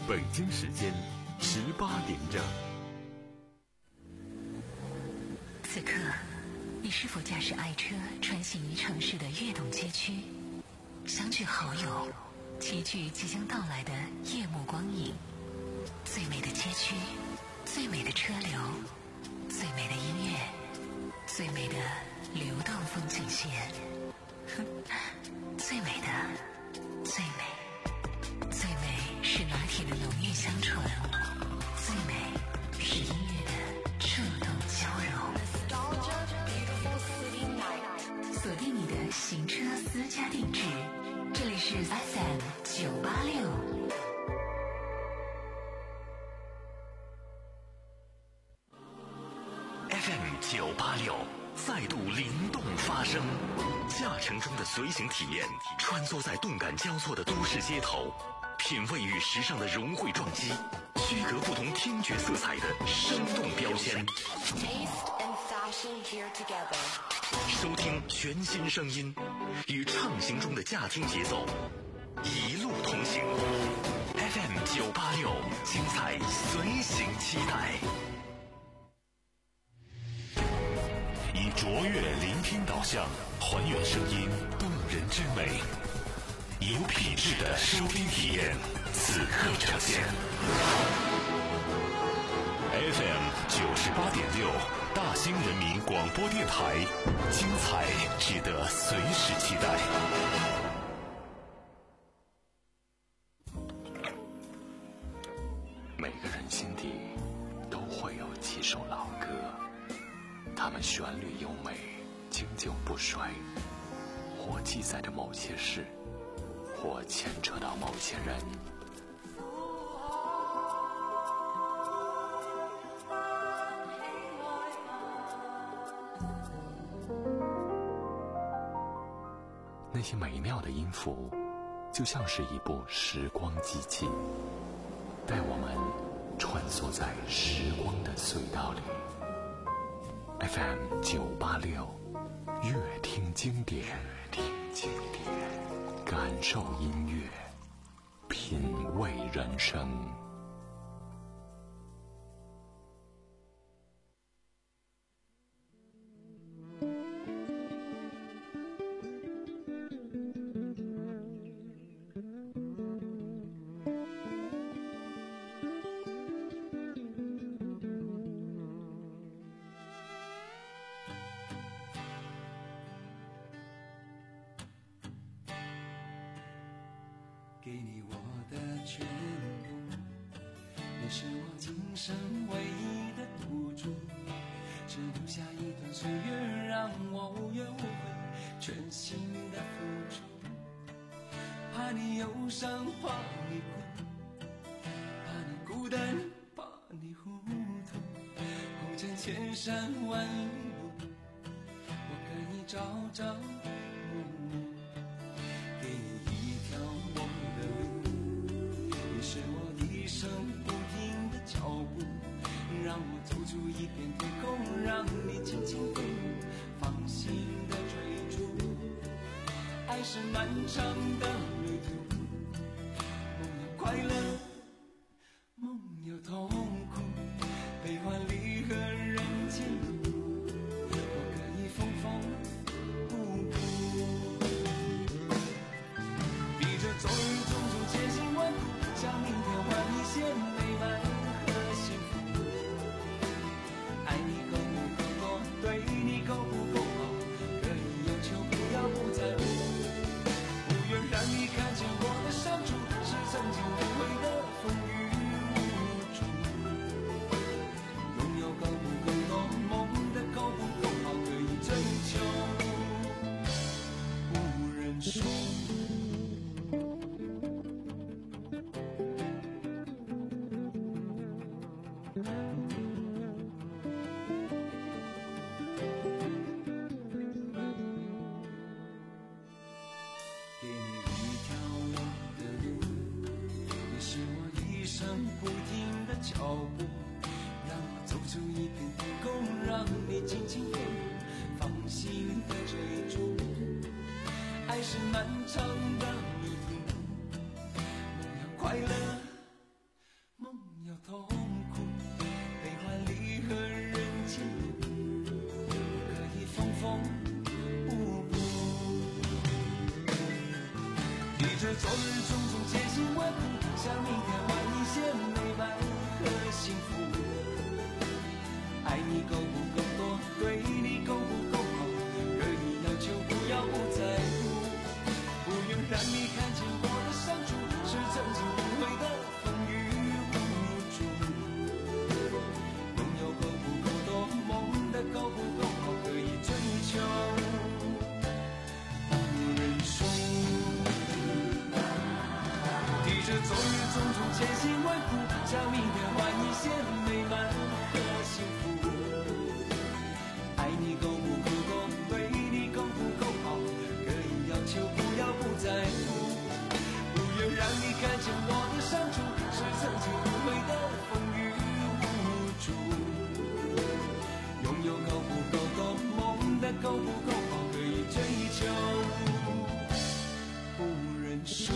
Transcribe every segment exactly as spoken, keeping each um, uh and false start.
北京时间十八点整。 此刻，你是否驾驶爱车穿行于城市的跃动街区，相聚好友，齐聚即将到来的夜幕光影？最美的街区，最美的车流，最美的音乐，最美的流动风景线，最美的，最美，最美是拿铁的浓郁香醇，最美是音乐的触动交融。锁定你的行车私家定制，这里是 F M 九八六。 F M 九八六再度灵动发声，驾乘中的随行体验，穿梭在动感交错的都市街头，品味与时尚的融汇撞击，区隔不同听觉色彩的生动标签。收听全新声音，与畅行中的驾听节奏，一路同行。F M 九八六，精彩随行期待。以卓越聆听导向，还原声音动人之美，有品质的收听体验，此刻呈现。F M 九十八点六，大兴人民广播电台，精彩值得随时期待。每个人心底都会有几首老歌，它们旋律优美，经久不衰，或记载着某些事，或牵扯到某些人。那些美妙的音符，就像是一部时光机器，带我们穿梭在时光的隧道里。F M 九八六，乐听经典，乐听经典，感受音乐，品味人生。 给你我的全部，你是我今生唯一的赌注，只留下一段岁月让我无怨无悔，全心的付出。怕你忧伤，怕你困，怕你孤单，怕你糊涂，红尘千山万里路，我可以朝朝暮暮，给你一条我的路，你是我一生不停的脚步，让我走出一片天空，让你轻轻飞舞，放心的追逐。爱是漫长的旅途，梦有快乐，梦有痛苦，悲欢离合人间路，我可以缝缝补补，逼着昨日种种千辛万苦，向明天换一些美满和幸福。爱你够不够多，对你够不够好，可以要求不要不在乎，不愿让你看见我的伤处，是曾经无悔的风雨无阻。拥有够不够多，梦的够不够好，可以追求不认输。给你一条我的路，你是我一生不停的脚步，让我走出一片天空，让你轻轻飞舞，放心的追逐。爱是漫长的旅途，梦要快乐， 种种千辛万苦，将明天换一些美满和幸福。爱你够不够多，对你够不够好，可以要求，不要不在乎。不愿让你看见我的伤处，是曾经无悔的风雨无阻。拥有够不够多，梦的够不够好，可以追求，不认输。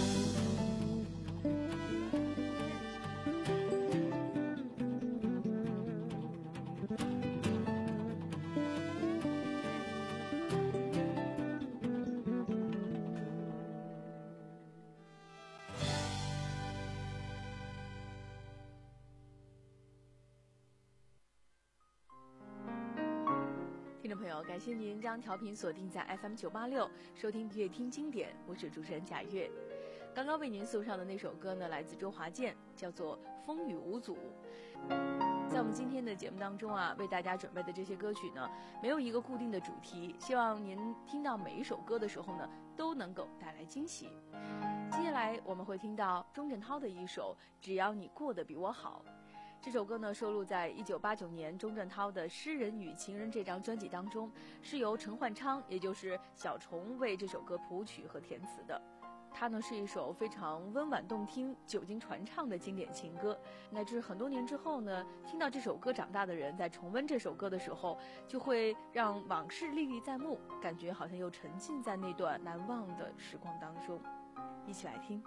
听众朋友，感谢您将调频锁定在 F M 九八六，收听乐听经典，我是主持人贾月。刚刚为您送上的那首歌呢，来自周华健，叫做《风雨无阻》。在我们今天的节目当中啊，为大家准备的这些歌曲呢，没有一个固定的主题，希望您听到每一首歌的时候呢，都能够带来惊喜。接下来我们会听到钟镇涛的一首《只要你过得比我好》。这首歌呢收录在一九八九年钟镇涛的《诗人与情人》这张专辑当中，是由陈焕昌，也就是小虫为这首歌谱曲和填词的。它呢是一首非常温婉动听、久经传唱的经典情歌，乃至很多年之后呢，听到这首歌长大的人在重温这首歌的时候，就会让往事历历在目，感觉好像又沉浸在那段难忘的时光当中。一起来听。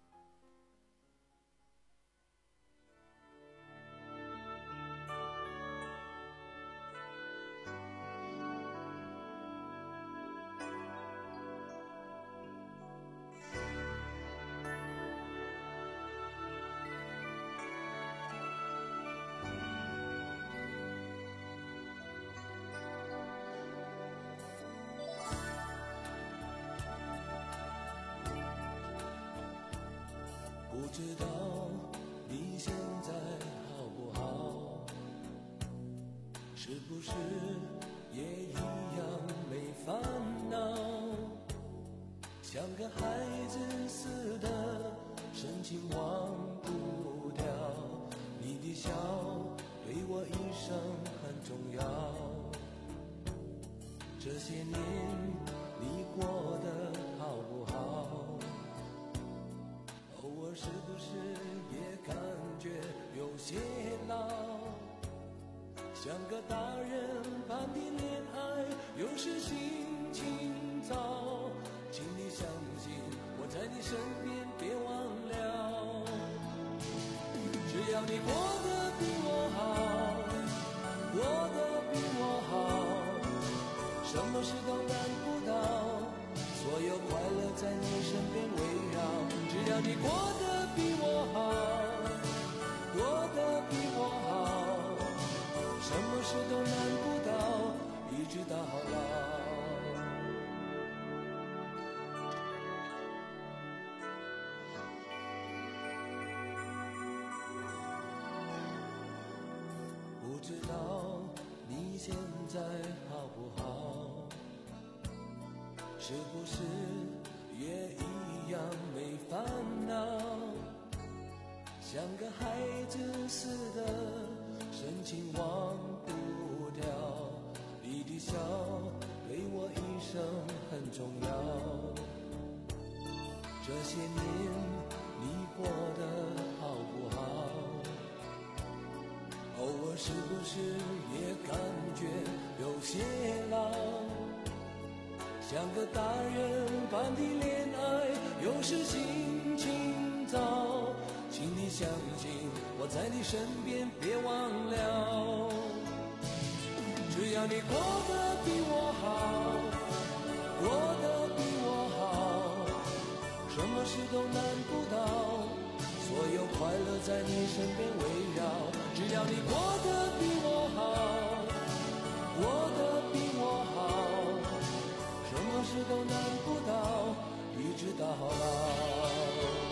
不知道你现在好不好，是不是也一样没烦恼，像个孩子似的深情忘不掉，你的笑对我一生很重要，这些年你过得好不好，偶尔是不是也感觉有些老，像个大人般的恋爱有时心情糟，请你相信我在你身边，别忘了，只要你过得比我好，过得比我好，什么事都难不倒，所有快乐在你身边围绕，只要你过得比我好，过得比我好，什么事都难不倒，一直到老。不知道你现在好不好，是不是也一样没烦恼，像个孩子似的深情忘不掉，你的笑对我一生很重要，这些年你过得好不好，偶尔是不是也感觉有些老，像个大人般的恋爱有时心情糟，请你相信我在你身边，别忘了，只要你过得比我好，过得比我好，什么事都难不倒，所有快乐在你身边围绕，只要你过得比我好，过得比我好，什么事都难不倒，一直到老。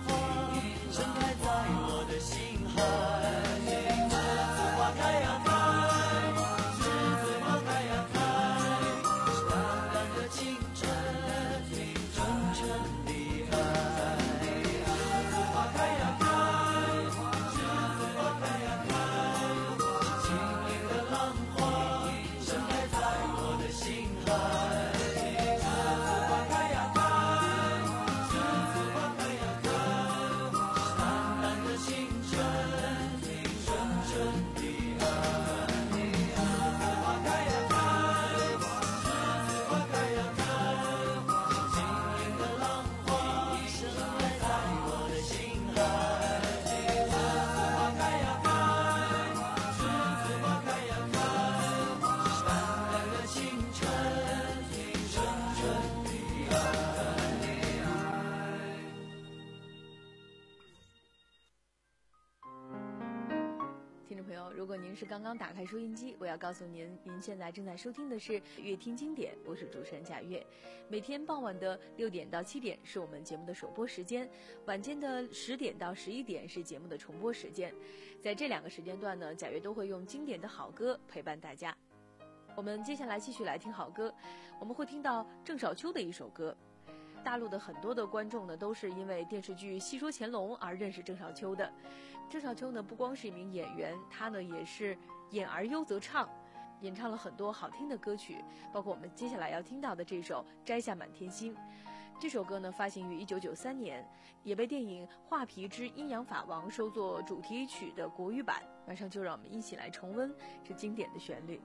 如果您是刚刚打开收音机，我要告诉您，您现在正在收听的是乐听经典，我是主持人贾月。每天傍晚的六点到七点是我们节目的首播时间，晚间的十点到十一点是节目的重播时间。在这两个时间段呢，贾月都会用经典的好歌陪伴大家。我们接下来继续来听好歌，我们会听到郑少秋的一首歌。大陆的很多的观众呢，都是因为电视剧《戏说乾隆》而认识郑少秋的。郑少秋呢，不光是一名演员，他呢也是演而优则唱，演唱了很多好听的歌曲，包括我们接下来要听到的这首《摘下满天星》。这首歌呢，发行于一九九三年，也被电影《画皮之阴阳法王》收作主题曲的国语版。马上就让我们一起来重温这经典的旋律。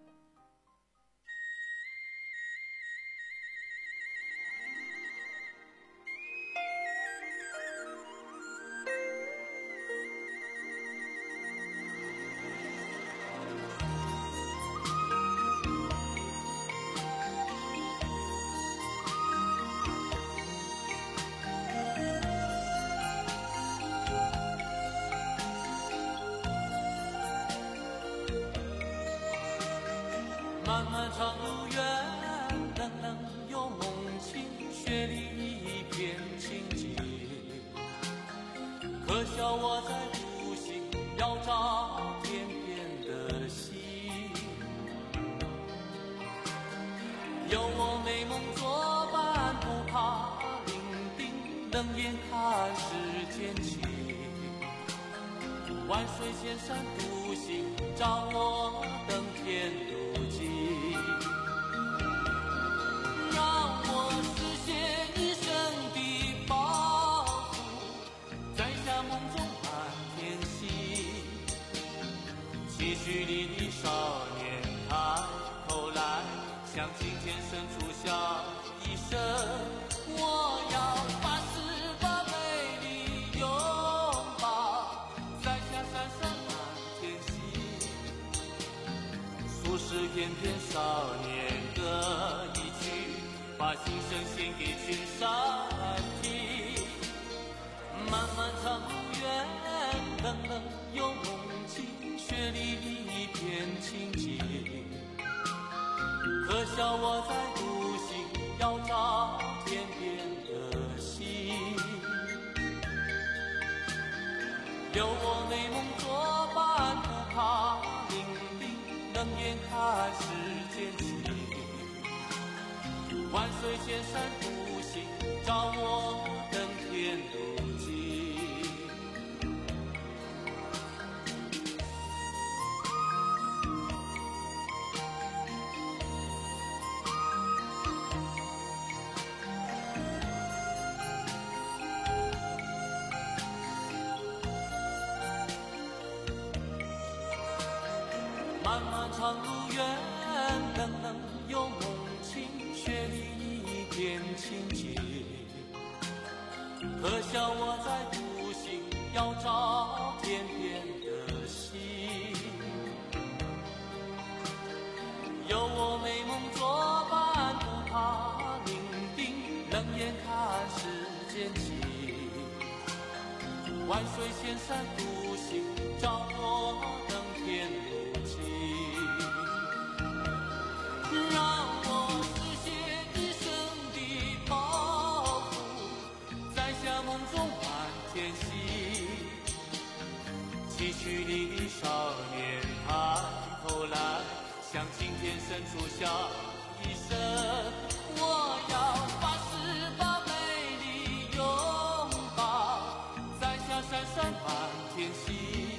漫漫长路远，冷冷又梦清，雪里一片情结。可笑我在独行，要找天边的星。有我美梦作伴，不怕伶仃，冷眼看世间情。万水千山独行，找我登天路径。让我实现一生的抱负，摘下梦中满天星。期许里的少年抬头来，向青天深处笑一声。我要把十八美丽拥抱，摘下闪闪满天星。俗世翩翩少年歌一曲，把心声献给群山听。漫漫长路远，冷冷又梦境，雪里一片情结。可笑我在独行，要找天边的星。有我美梦作伴，不怕伶仃，冷眼看世间情。万水千山独行，找我登天路径。漫漫长路远，冷冷又梦清，雪里一片情结。可笑我在独行，要找天边的星。有我美梦作伴，不怕伶仃，冷眼看世间情。万水千山独行，找我登天路径。让我实现一生的抱负，摘下梦中满天星。期许里的少年抬头来，向青天深处笑一声。我要把十八美丽拥抱，摘下闪闪满天星。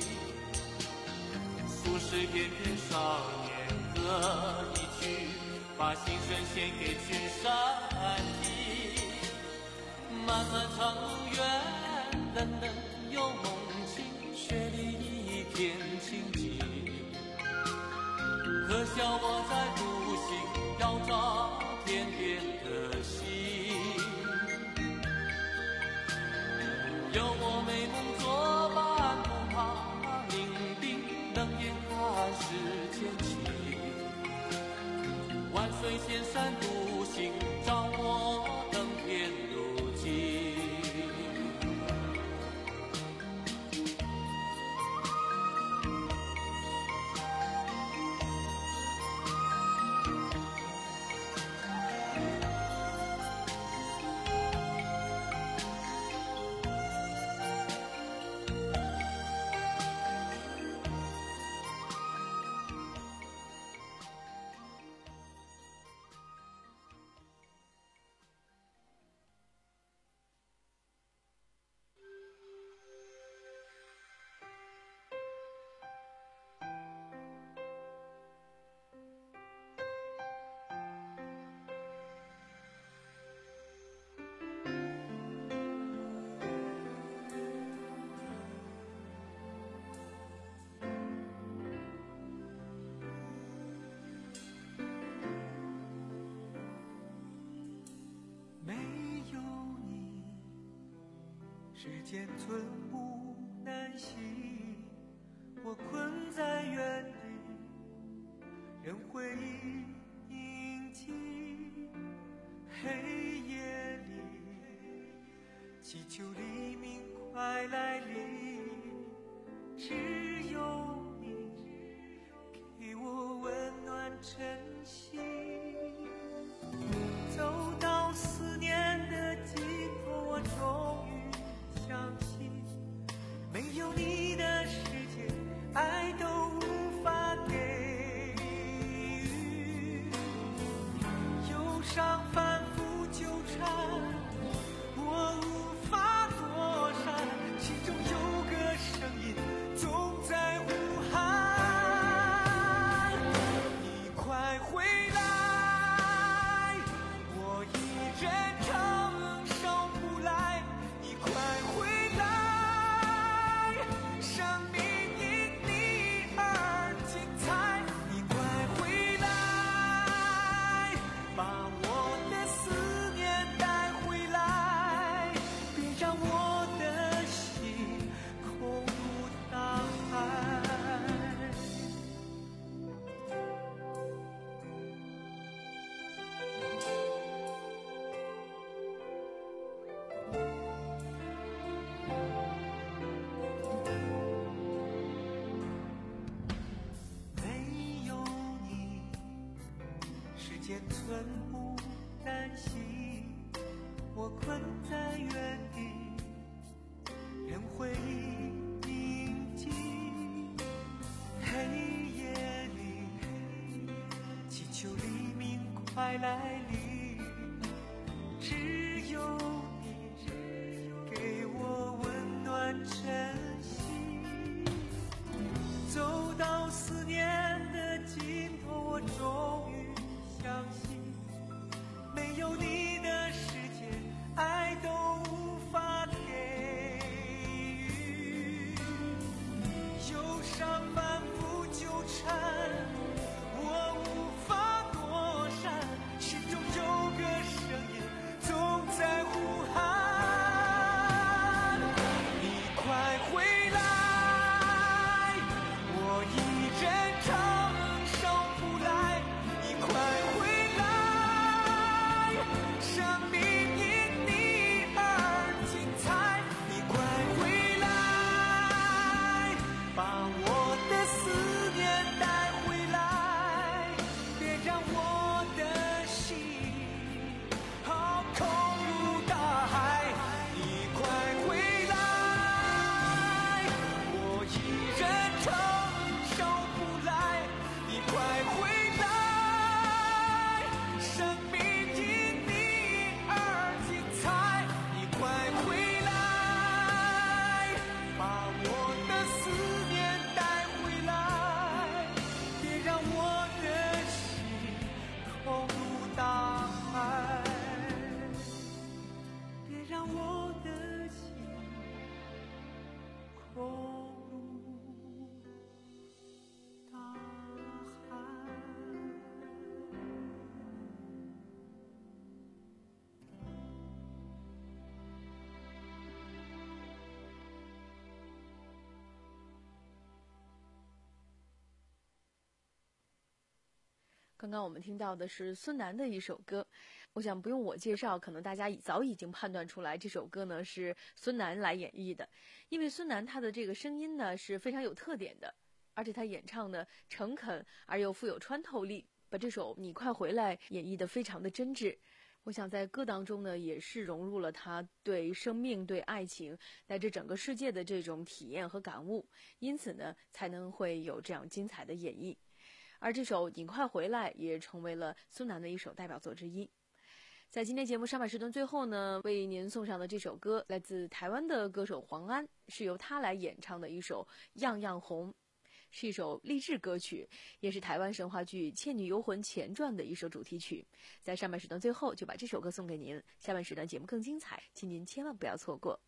俗世翩翩少年歌一曲，把心声献给群山听。漫漫长路远，冷冷又梦境，雪里一片情结。可笑我在独行，要找天边的星。有我美梦作伴，不怕伶仃，冷眼看世间情。万水千山独行，找我登天路径。 时间寸步难行，我困在原地，任回忆印记。黑夜里祈求黎明快来临，只有你给我温暖真心。走到思念的尽头，我终于相信，没有你的世界，爱都无法给予。忧伤反复纠缠，我无法躲闪，心中有个声音总在呼喊，你快回来，我一人承受不来，你快回来，生命因你而精彩，你快回来，把我的思念带回来，别让我的心空如大海。没有你，时间寸步难行，我困在原地，任回忆铭记。黑夜里祈求黎明快来临，只有你给我温暖真心。走到思念的尽头，我终于相信，没有你的世界，爱都无法给予。忧伤反复纠缠，我无法躲闪，心中有个声音总在呼喊，你快回来，我一人承受不来，你快回来，生命因你而精彩，你快回来，把我的思念带回来，别让我的心好空如大海，你快回来，我一人承受不来，你快回来，生命因你而精彩，你快回来，把我的思念带回来，别让我的心空如大海，别让我的心空如大海。 刚刚我们听到的是孙楠的一首歌，我想不用我介绍，可能大家早已经判断出来，这首歌呢是孙楠来演绎的。因为孙楠他的这个声音呢是非常有特点的，而且他演唱的诚恳而又富有穿透力，把这首《你快回来》演绎得非常的真挚。我想在歌当中呢，也是融入了他对生命、对爱情乃至整个世界的这种体验和感悟，因此呢，才能会有这样精彩的演绎。而这首《你快回来》也成为了孙楠的一首代表作之一。在今天节目上半时段最后呢，为您送上的这首歌来自台湾的歌手黄安，是由他来演唱的一首《样样红》，是一首励志歌曲，也是台湾神话剧《倩女幽魂前传》的一首主题曲。在上半时段最后就把这首歌送给您，下半时段节目更精彩，请您千万不要错过。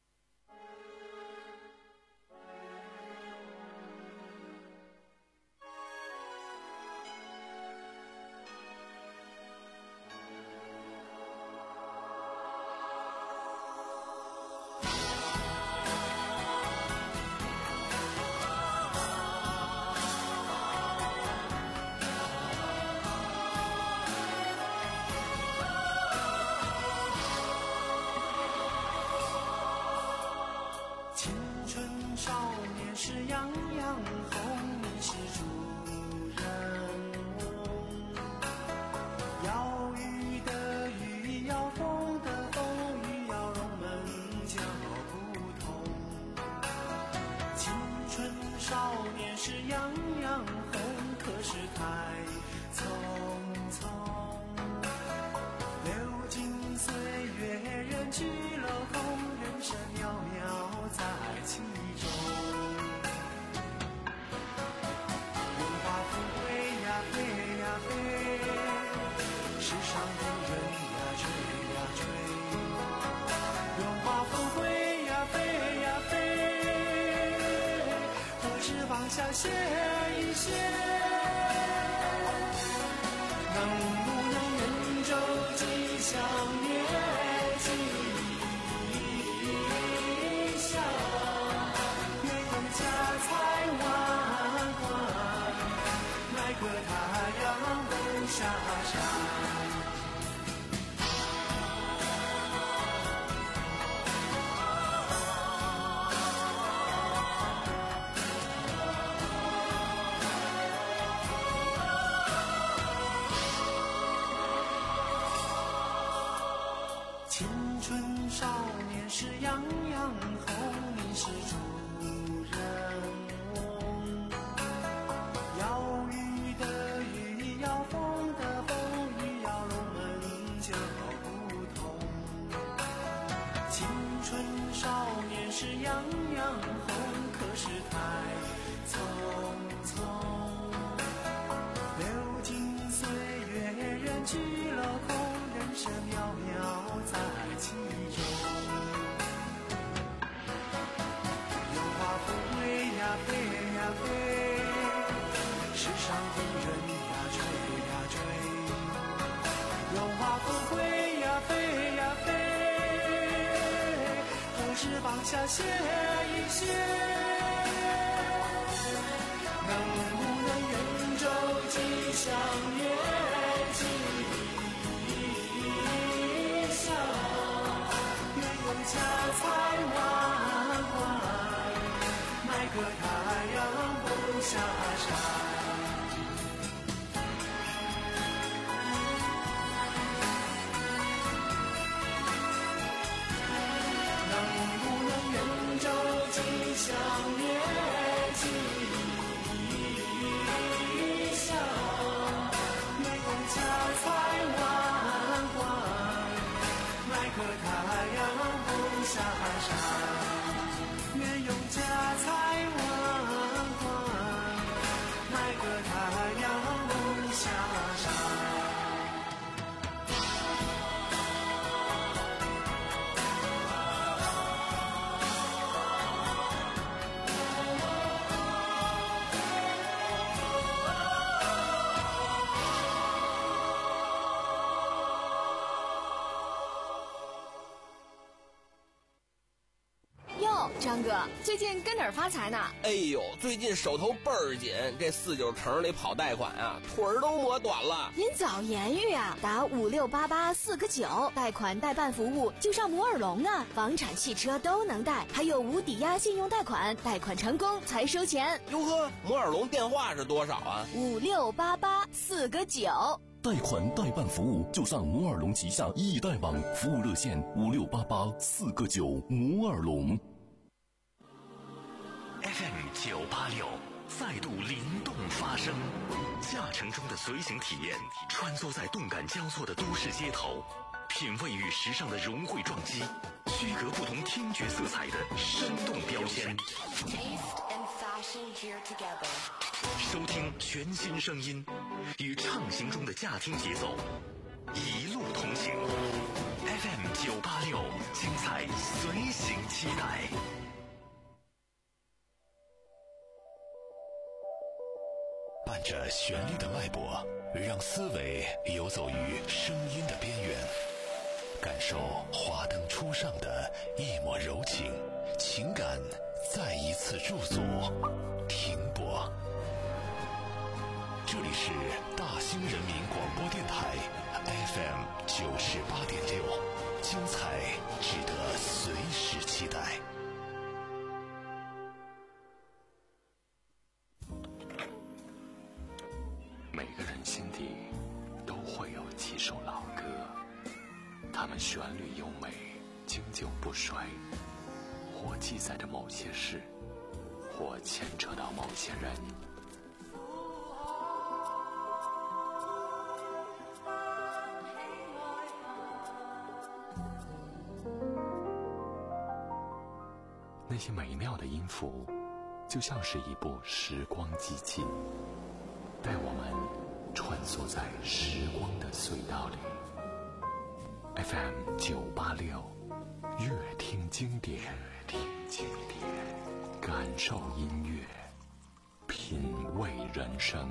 写一写，能不能远走吉祥月吉祥，月有家财万贯，买个太阳不下山。青春少年是样样红，你是主人翁。要雨的雨，要风的风，雨要龙门就不同。青春少年是样样红，可是太匆匆。流金岁月，人去楼空，人生渺渺在其中。有花不归呀，飞呀飞，世上的人呀追呀追。有花不归呀，飞呀飞，何时放下歇一歇？能不能远走吉祥月吉祥，月有家财万贯，买个太阳不下山。能不能远走吉祥月吉祥，月有家财万贯，买个太阳不下山。月有家财万贯，买个太阳不下山。 张哥，最近跟哪儿发财呢？ 哎呦，最近手头倍儿紧，这四九城里跑贷款啊，腿儿都磨短了。 您早言语啊，打五六八八四个九，贷款代办服务就上摩尔龙啊，房产、汽车都能贷，还有无抵押信用贷款，贷款成功才收钱。 哟呵，摩尔龙电话是多少啊？ 五六八八四个九。 贷款代办服务就上摩尔龙旗下易贷网，服务热线五六八八四个九，摩尔龙。 F M 九八六再度灵动发声，驾乘中的随行体验，穿梭在动感交错的都市街头，品味与时尚的融汇撞击，区隔不同听觉色彩的生动标签。收听全新声音，与畅行中的驾听节奏，一路同行。F M 九八六，精彩随行期待。 伴着旋律的脉搏，让思维游走于声音的边缘，感受华灯初上的一抹柔情，情感再一次驻足停泊。这里是大兴人民广播电台 F M 九十八点六，精彩值得随时期待。 每个人心底都会有几首老歌，它们旋律优美，经久不衰，或记载着某些事，或牵扯到某些人。那些美妙的音符，就像是一部时光机器，带我们穿梭在时光的隧道里。F M 九八六，乐听经典，乐听经典，感受音乐，品品味人生。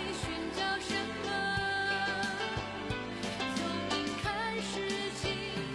从明开始起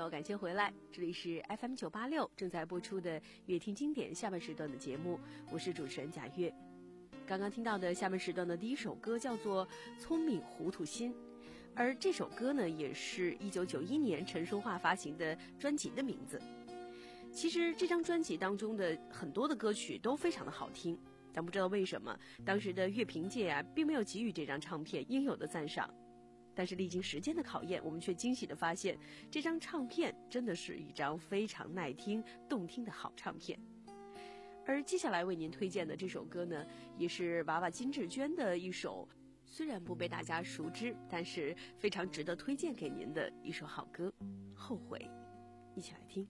友，感谢回来，这里是 F M 九八六正在播出的乐听经典下半时段的节目，我是主持人贾月。刚刚听到的下半时段的第一首歌叫做《聪明糊涂心》，而这首歌呢，也是一九九一年陈淑桦发行的专辑的名字。其实这张专辑当中的很多的歌曲都非常的好听，但不知道为什么当时的乐评界啊，并没有给予这张唱片应有的赞赏。但是历经时间的考验，我们却惊喜地发现，这张唱片真的是一张非常耐听、动听的好唱片。而接下来为您推荐的这首歌呢，也是娃娃金志娟的一首，虽然不被大家熟知，但是非常值得推荐给您的一首好歌《后悔》，一起来听。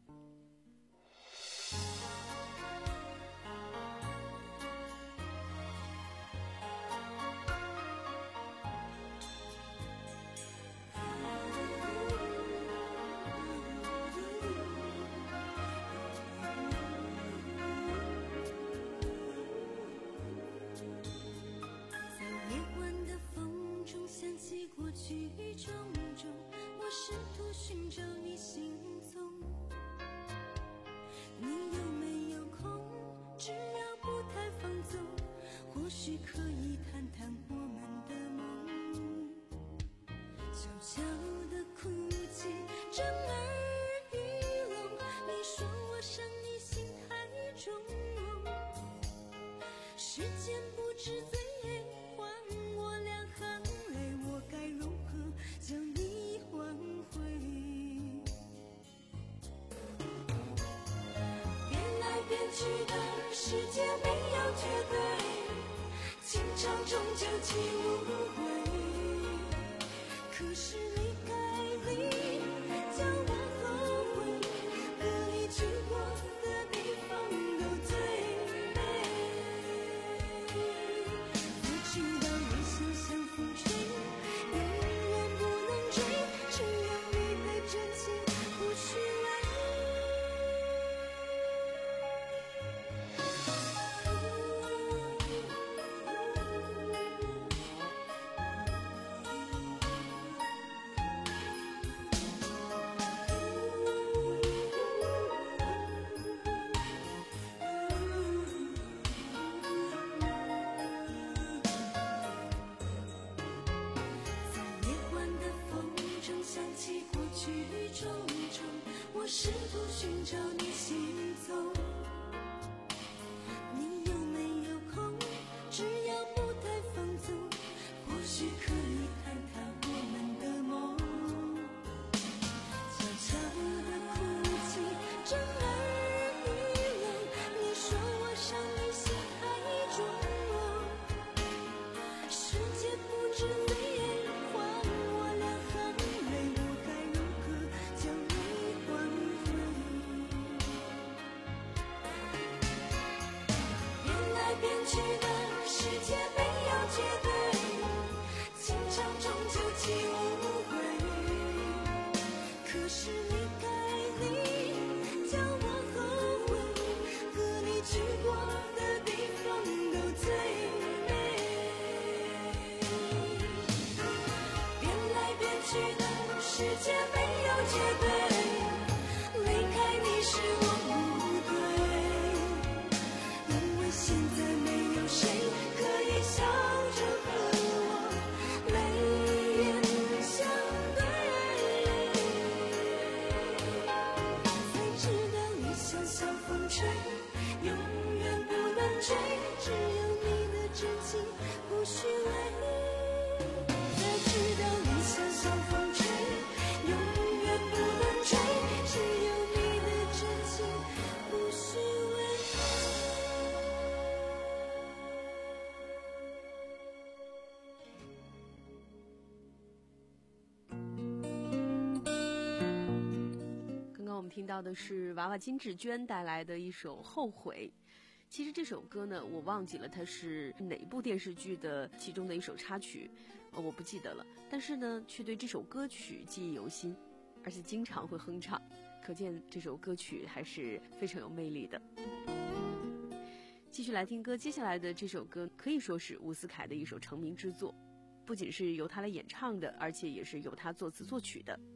听到的是娃娃金志娟带来的一首《后悔》。其实这首歌呢，我忘记了它是哪部电视剧的其中的一首插曲，呃，我不记得了。但是呢，却对这首歌曲记忆犹新，而且经常会哼唱，可见这首歌曲还是非常有魅力的。继续来听歌，接下来的这首歌可以说是伍思凯的一首成名之作，不仅是由他来演唱的，而且也是由他作词作曲的。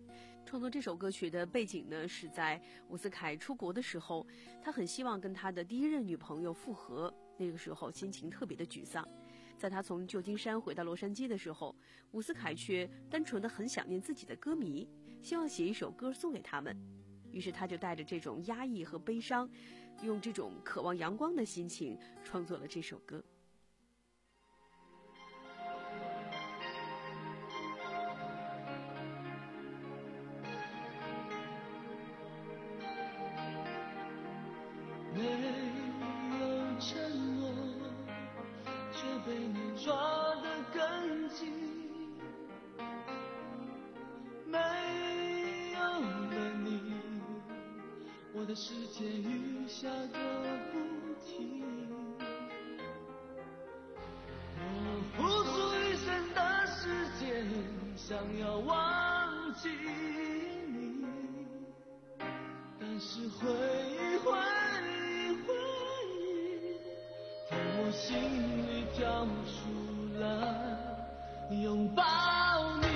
创作这首歌曲的背景呢，是在伍思凯出国的时候，他很希望跟他的第一任女朋友复合，那个时候心情特别的沮丧。在他从旧金山回到洛杉矶的时候，伍思凯却单纯的很想念自己的歌迷，希望写一首歌送给他们。于是他就带着这种压抑和悲伤，用这种渴望阳光的心情创作了这首歌。 没有承诺，却被你抓得更紧，没有了你，我的世界雨下个不停，我付出一生的时间想要忘记你，但是回忆回忆回忆从我心里跳出来拥抱你。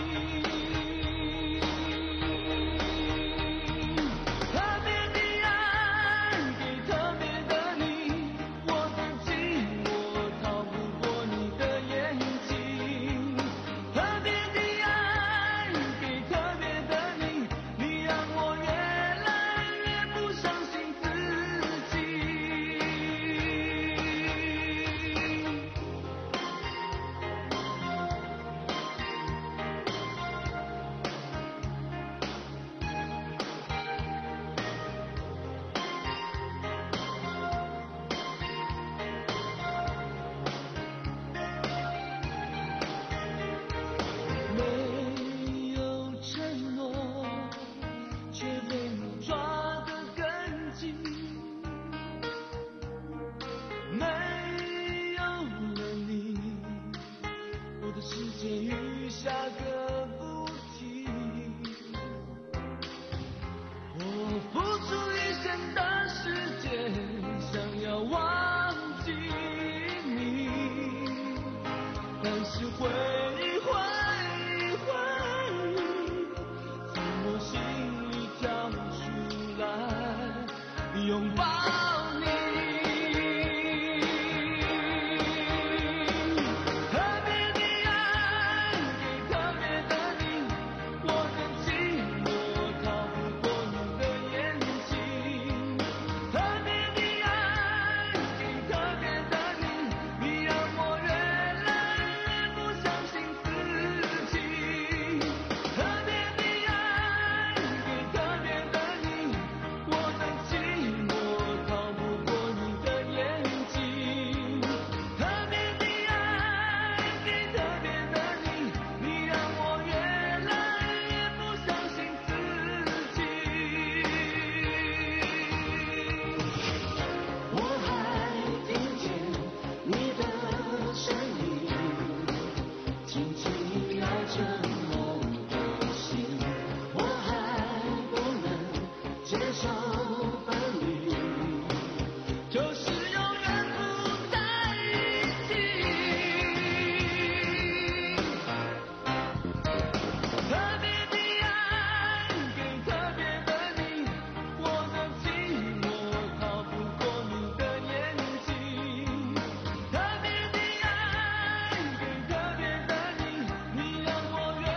特别的爱给特别的你，你让我越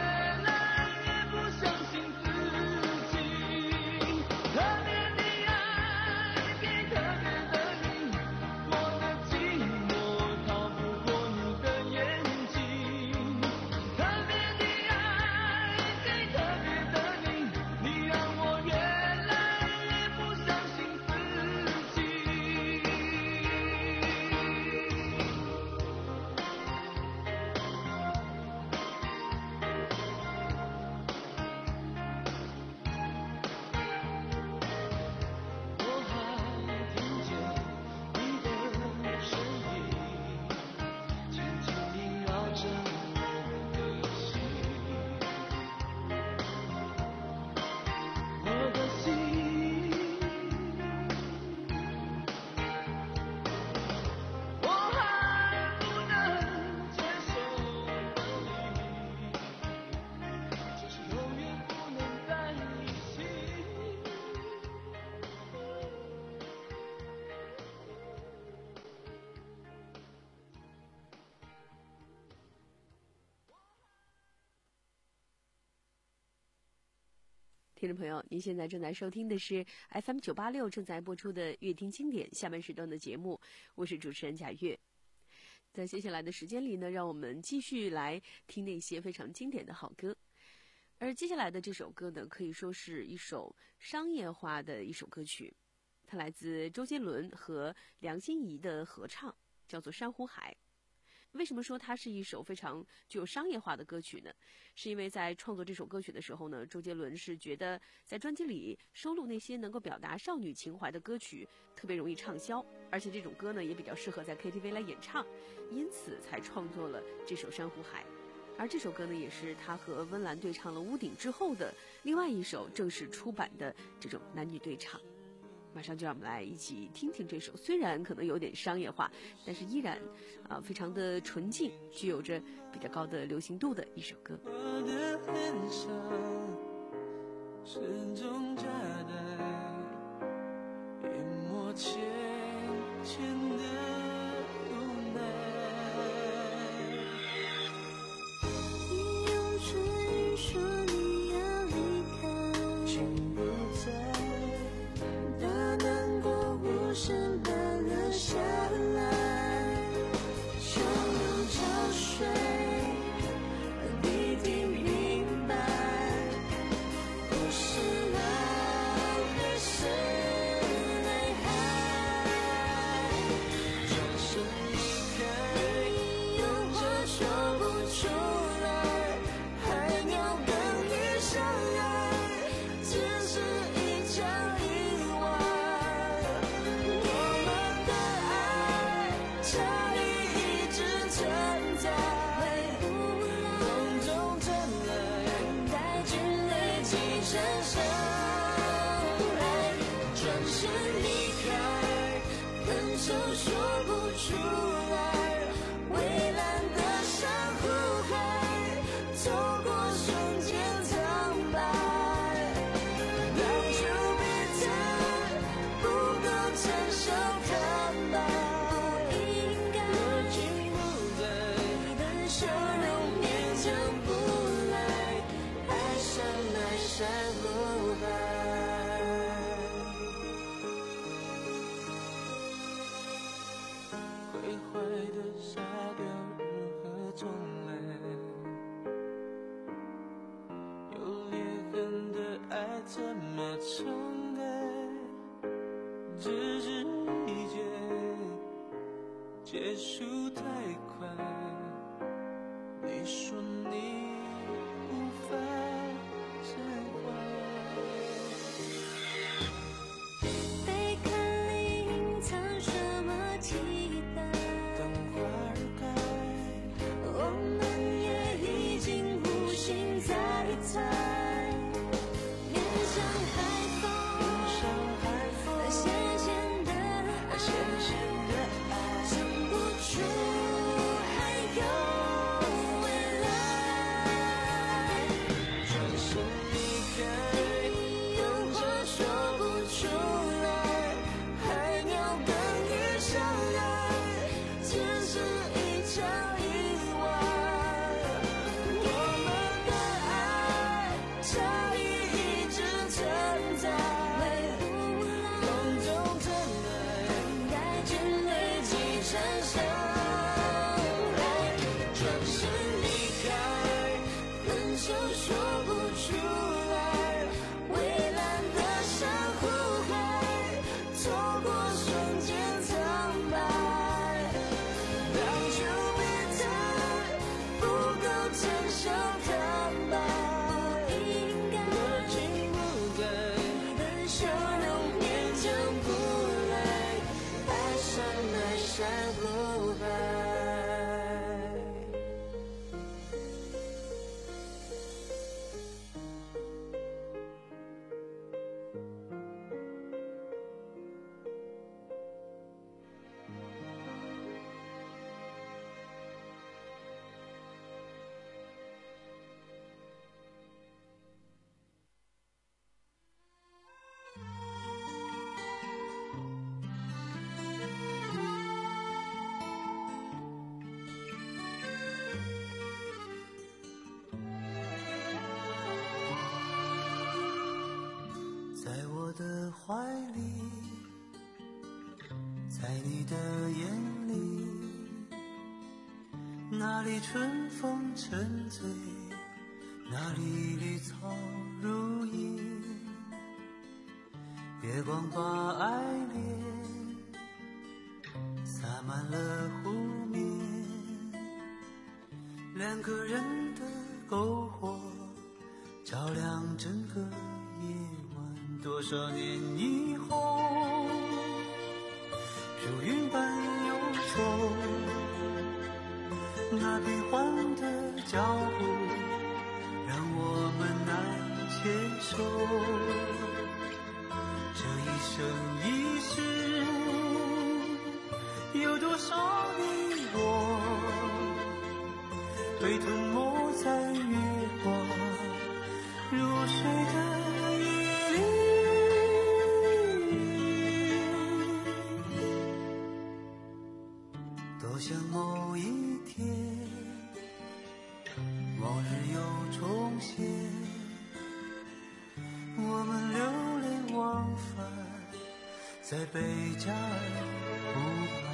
听众朋友，您现在正在收听的是 F M 九八六正在播出的《乐听经典》下半时段的节目，我是主持人贾月。在接下来的时间里呢，让我们继续来听那些非常经典的好歌。而接下来的这首歌呢，可以说是一首商业化的一首歌曲，它来自周杰伦和梁心颐的合唱，叫做《珊瑚海》。为什么说它是一首非常具有商业化的歌曲呢？是因为在创作这首歌曲的时候呢，周杰伦是觉得在专辑里收录那些能够表达少女情怀的歌曲特别容易畅销，而且这种歌呢也比较适合在 K T V 来演唱，因此才创作了这首《珊瑚海》。而这首歌呢，也是他和温岚对唱了《屋顶》之后的另外一首正式出版的这种男女对唱。马上就让我们来一起听听这首虽然可能有点商业化，但是依然啊、呃、非常的纯净，具有着比较高的流行度的一首歌。 我的脸上始终夹带一抹浅浅的无奈。 你用唇语说你要离开， 心不在， 把难过无声般留下来，汹涌潮水让你听明白，不是爱而是泪海。 转身离开， 有话说不出来，海鸟跟鱼相爱，只是一场意外。我们的爱差异一直存在，回不来， 风中传来， 带着泪积成伤害。转身离开，分手说不出来，蔚蓝的珊瑚海，走过瞬间苍白。当初别再不够成熟坦白，不应该热情不在， 你的笑容勉强不来，爱上爱珊瑚海。 毁坏的沙雕如何重来？有裂痕的爱怎么重来？只是一结，结束太快。你说你无法释怀。 背看里隐藏什么期待？ 当花儿开， 我们也已经无心再猜。面向海风， 上海风， 那咸咸的爱， 咸咸的爱， 想不出还有未来。 你的眼里，哪里春风沉醉，哪里绿草如茵，月光把爱恋洒满了湖面，两个人的篝火照亮整个夜晚。多少年以后，如云般游走，那变幻的脚步让我们难牵手。这一生一世，有多少你我被吞没在月光如水的夜里。多想某一天，某日又重现，我们流连忘返在贝加尔湖畔。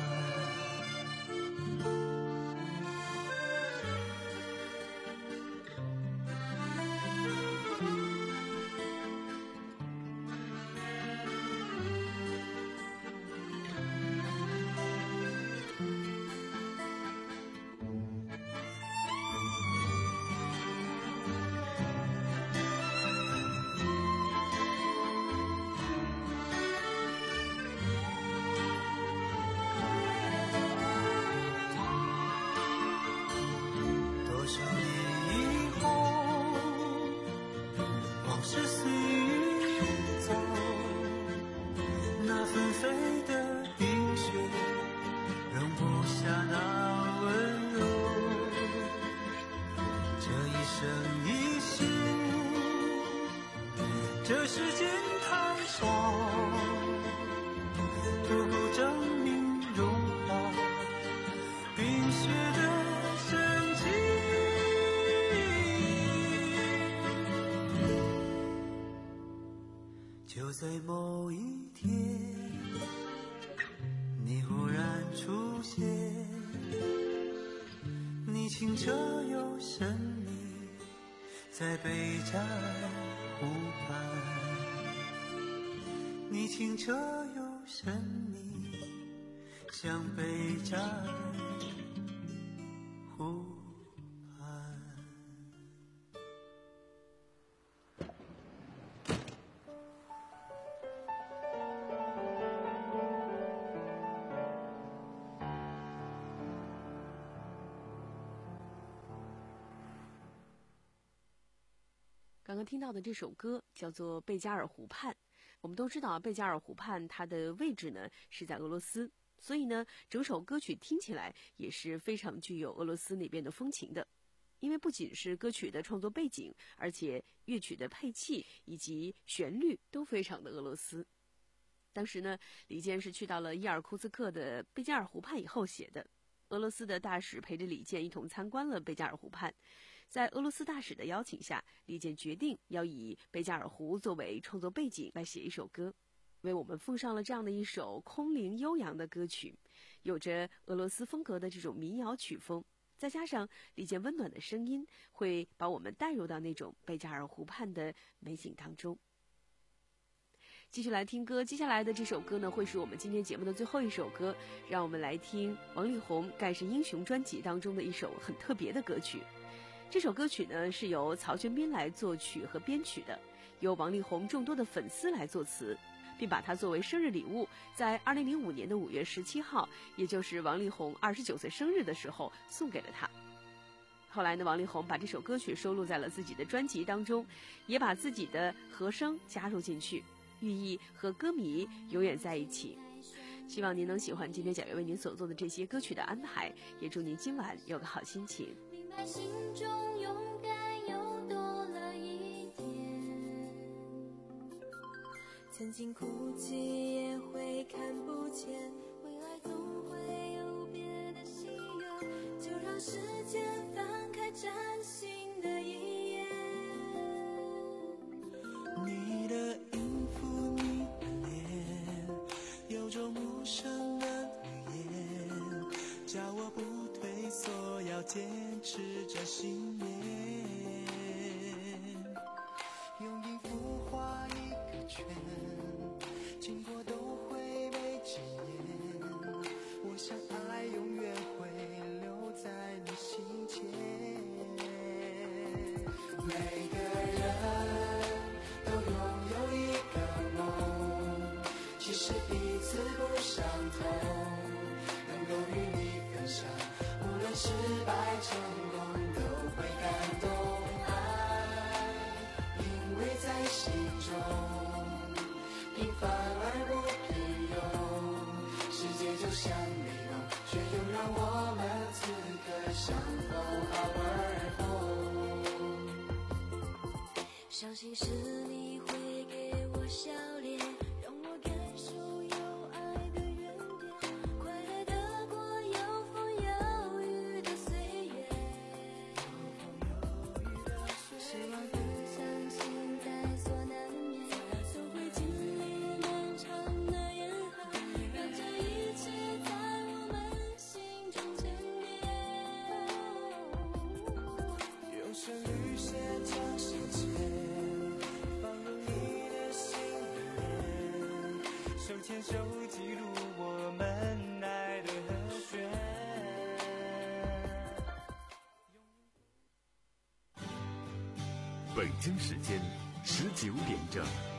这世间太少，不够证明融化冰雪的神奇。就在某一天，你忽然出现，你清澈又神秘，在贝加尔湖畔。你清澈又神秘，像贝加尔湖畔。 刚刚听到的这首歌叫做《贝加尔湖畔》。我们都知道贝加尔湖畔它的位置呢是在俄罗斯，所以呢整首歌曲听起来也是非常具有俄罗斯那边的风情的。因为不仅是歌曲的创作背景，而且乐曲的配器以及旋律都非常的俄罗斯。当时呢李健是去到了伊尔库茨克的贝加尔湖畔以后写的。俄罗斯的大使陪着李健一同参观了贝加尔湖畔，在俄罗斯大使的邀请下，李健决定要以贝加尔湖作为创作背景来写一首歌，为我们奉上了这样的一首空灵悠扬的歌曲，有着俄罗斯风格的这种民谣曲风，再加上李健温暖的声音，会把我们带入到那种贝加尔湖畔的美景当中。继续来听歌，接下来的这首歌呢，会是我们今天节目的最后一首歌，让我们来听王力宏《盖世英雄》专辑当中的一首很特别的歌曲。这首歌曲呢是由曹轩宾来作曲和编曲的，由王力宏众多的粉丝来作词，并把它作为生日礼物，在二零零五年的五月十七号，也就是王力宏二十九岁生日的时候送给了他。后来呢，王力宏把这首歌曲收录在了自己的专辑当中，也把自己的和声加入进去，寓意和歌迷永远在一起。希望您能喜欢今天贾月为您所做的这些歌曲的安排，也祝您今晚有个好心情。 明白心中勇敢又多了一点，曾经哭泣也会看不见，未来总会有别的喜悦，就让时间翻开崭新的一页。 你的音符，你的脸，有种陌生的每个人都拥有一个梦，其实彼此不相同，能够与你分享，无论失败成功都会感动。爱因为在心中平凡而不平庸，世界就像迷宫，却又让我们此刻相逢好而红。 相信是你会给我笑脸，让我感受有爱的原点，快乐的过有风有雨的岁月，失望和伤心在所难免，都会经历漫长的严寒，让这一切在我们心中沉淀。 用旋律写成时间，手牵手记录我们爱的和弦。 北京时间十九点整。